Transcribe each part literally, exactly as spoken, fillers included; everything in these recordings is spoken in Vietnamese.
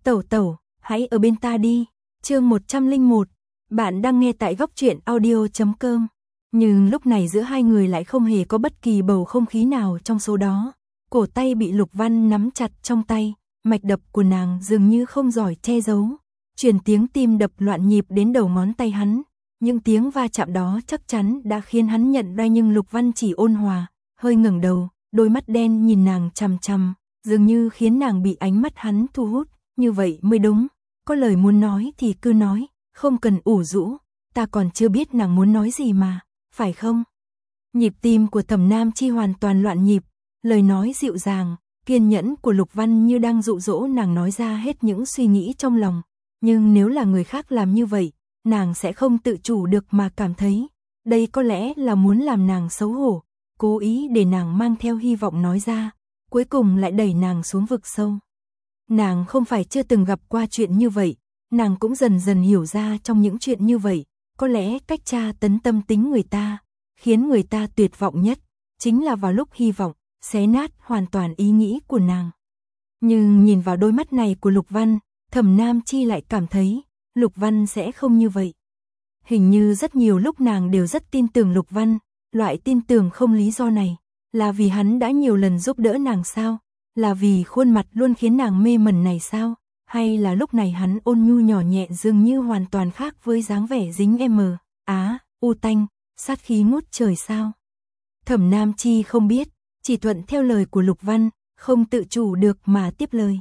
Tẩu tẩu, hãy ở bên ta đi. Chương một trăm lẻ một. Bạn đang nghe tại góc truyện audio chấm com. Nhưng lúc này giữa hai người lại không hề có bất kỳ bầu không khí nào trong số đó. Cổ tay bị Lục Văn nắm chặt trong tay, mạch đập của nàng dường như không giỏi che giấu, truyền tiếng tim đập loạn nhịp đến đầu ngón tay hắn. Những tiếng va chạm đó chắc chắn đã khiến hắn nhận ra, nhưng Lục Văn chỉ ôn hòa, hơi ngẩng đầu, đôi mắt đen nhìn nàng chằm chằm, dường như khiến nàng bị ánh mắt hắn thu hút. Như vậy mới đúng, có lời muốn nói thì cứ nói, không cần ủ rũ, ta còn chưa biết nàng muốn nói gì mà, phải không? Nhịp tim của Thẩm Nam Chi hoàn toàn loạn nhịp, lời nói dịu dàng, kiên nhẫn của Lục Văn như đang dụ dỗ nàng nói ra hết những suy nghĩ trong lòng. Nhưng nếu là người khác làm như vậy, nàng sẽ không tự chủ được mà cảm thấy, đây có lẽ là muốn làm nàng xấu hổ, cố ý để nàng mang theo hy vọng nói ra, cuối cùng lại đẩy nàng xuống vực sâu. Nàng không phải chưa từng gặp qua chuyện như vậy, nàng cũng dần dần hiểu ra trong những chuyện như vậy, có lẽ cách tra tấn tâm tính người ta, khiến người ta tuyệt vọng nhất, chính là vào lúc hy vọng, xé nát hoàn toàn ý nghĩ của nàng. Nhưng nhìn vào đôi mắt này của Lục Văn, Thẩm Nam Chi lại cảm thấy, Lục Văn sẽ không như vậy. Hình như rất nhiều lúc nàng đều rất tin tưởng Lục Văn, loại tin tưởng không lý do này, là vì hắn đã nhiều lần giúp đỡ nàng sao? Là vì khuôn mặt luôn khiến nàng mê mẩn này sao? Hay là lúc này hắn ôn nhu nhỏ nhẹ dường như hoàn toàn khác với dáng vẻ dính em mờ, á, u tanh, sát khí ngút trời sao? Thẩm Nam Chi không biết, chỉ thuận theo lời của Lục Văn, không tự chủ được mà tiếp lời.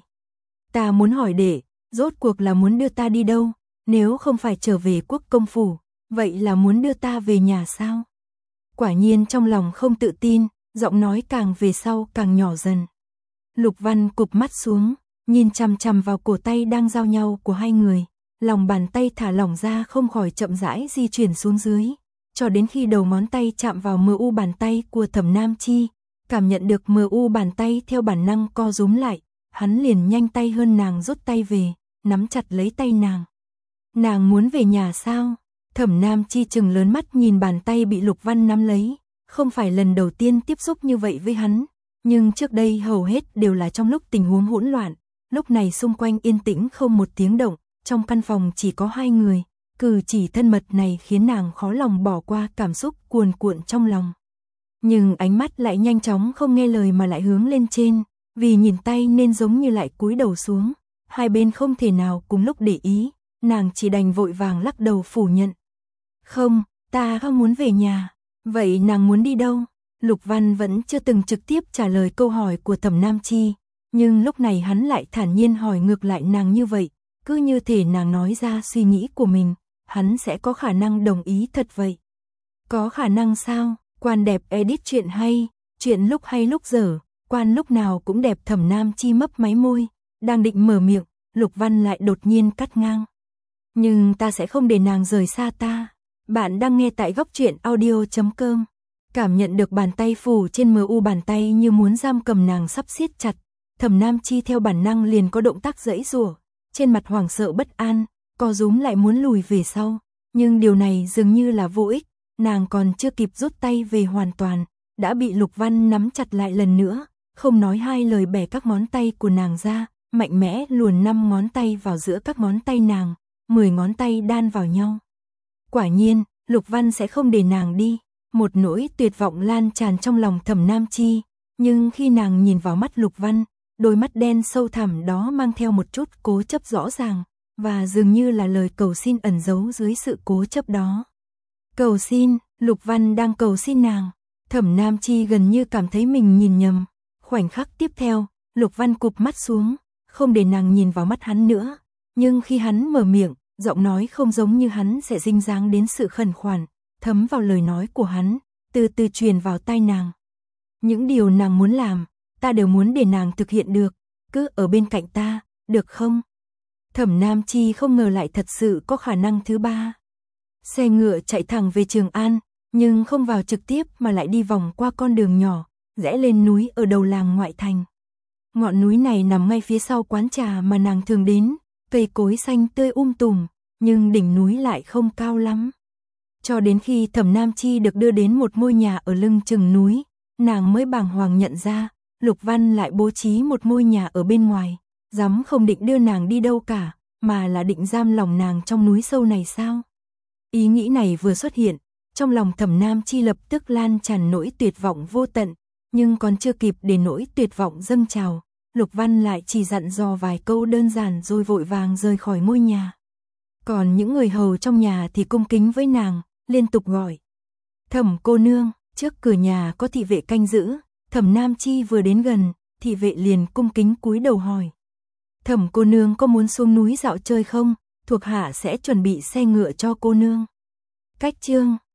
Ta muốn hỏi để, rốt cuộc là muốn đưa ta đi đâu? Nếu không phải trở về Quốc công phủ, vậy là muốn đưa ta về nhà sao? Quả nhiên trong lòng không tự tin, giọng nói càng về sau càng nhỏ dần. Lục Văn cụp mắt xuống, nhìn chằm chằm vào cổ tay đang giao nhau của hai người, lòng bàn tay thả lỏng ra không khỏi chậm rãi di chuyển xuống dưới, cho đến khi đầu ngón tay chạm vào mờ u bàn tay của Thẩm Nam Chi, cảm nhận được mờ u bàn tay theo bản năng co rúm lại, hắn liền nhanh tay hơn nàng rút tay về, nắm chặt lấy tay nàng. Nàng muốn về nhà sao? Thẩm Nam Chi trừng lớn mắt nhìn bàn tay bị Lục Văn nắm lấy, không phải lần đầu tiên tiếp xúc như vậy với hắn, nhưng trước đây hầu hết đều là trong lúc tình huống hỗn loạn, lúc này xung quanh yên tĩnh không một tiếng động, trong căn phòng chỉ có hai người, cử chỉ thân mật này khiến nàng khó lòng bỏ qua cảm xúc cuồn cuộn trong lòng. Nhưng ánh mắt lại nhanh chóng không nghe lời mà lại hướng lên trên, vì nhìn tay nên giống như lại cúi đầu xuống, hai bên không thể nào cùng lúc để ý, nàng chỉ đành vội vàng lắc đầu phủ nhận. Không, ta không muốn về nhà. Vậy nàng muốn đi đâu? Lục Văn vẫn chưa từng trực tiếp trả lời câu hỏi của Thẩm Nam Chi, nhưng lúc này hắn lại thản nhiên hỏi ngược lại nàng như vậy, cứ như thể nàng nói ra suy nghĩ của mình, hắn sẽ có khả năng đồng ý thật vậy. Có khả năng sao? Quan đẹp edit chuyện hay, chuyện lúc hay lúc dở, quan lúc nào cũng đẹp. Thẩm Nam Chi mấp máy môi, đang định mở miệng, Lục Văn lại đột nhiên cắt ngang. Nhưng ta sẽ không để nàng rời xa ta. Bạn đang nghe tại góc truyện audio chấm com. Cảm nhận được bàn tay phủ trên mờ u bàn tay như muốn giam cầm nàng sắp siết chặt, Thẩm Nam Chi theo bản năng liền có động tác giãy giụa, trên mặt hoảng sợ bất an, co rúm lại muốn lùi về sau, nhưng điều này dường như là vô ích, nàng còn chưa kịp rút tay về hoàn toàn, đã bị Lục Văn nắm chặt lại lần nữa, không nói hai lời bẻ các ngón tay của nàng ra, mạnh mẽ luồn năm ngón tay vào giữa các ngón tay nàng, mười ngón tay đan vào nhau. Quả nhiên, Lục Văn sẽ không để nàng đi. Một nỗi tuyệt vọng lan tràn trong lòng Thẩm Nam Chi, nhưng khi nàng nhìn vào mắt Lục Văn, đôi mắt đen sâu thẳm đó mang theo một chút cố chấp rõ ràng, và dường như là lời cầu xin ẩn giấu dưới sự cố chấp đó. Cầu xin, Lục Văn đang cầu xin nàng. Thẩm Nam Chi gần như cảm thấy mình nhìn nhầm. Khoảnh khắc tiếp theo, Lục Văn cụp mắt xuống, không để nàng nhìn vào mắt hắn nữa, nhưng khi hắn mở miệng, giọng nói không giống như hắn sẽ dinh dáng đến sự khẩn khoản, thấm vào lời nói của hắn, từ từ truyền vào tai nàng. Những điều nàng muốn làm, ta đều muốn để nàng thực hiện được, cứ ở bên cạnh ta, được không? Thẩm Nam Chi không ngờ lại thật sự có khả năng thứ ba. Xe ngựa chạy thẳng về Trường An, nhưng không vào trực tiếp mà lại đi vòng qua con đường nhỏ, rẽ lên núi ở đầu làng ngoại thành. Ngọn núi này nằm ngay phía sau quán trà mà nàng thường đến, cây cối xanh tươi um tùm, nhưng đỉnh núi lại không cao lắm. Cho đến khi Thẩm Nam Chi được đưa đến một ngôi nhà ở lưng chừng núi, nàng mới bàng hoàng nhận ra, Lục Văn lại bố trí một ngôi nhà ở bên ngoài, Dám không định đưa nàng đi đâu cả, mà là định giam lòng nàng trong núi sâu này sao? Ý nghĩ này vừa xuất hiện, trong lòng Thẩm Nam Chi lập tức lan tràn nỗi tuyệt vọng vô tận, nhưng còn chưa kịp để nỗi tuyệt vọng dâng trào, Lục Văn lại chỉ dặn dò vài câu đơn giản rồi vội vàng rời khỏi ngôi nhà. Còn những người hầu trong nhà thì cung kính với nàng, liên tục gọi. Thẩm cô nương, trước cửa nhà có thị vệ canh giữ, Thẩm Nam Chi vừa đến gần, thị vệ liền cung kính cúi đầu hỏi. Thẩm cô nương có muốn xuống núi dạo chơi không? Thuộc hạ sẽ chuẩn bị xe ngựa cho cô nương. Cách chương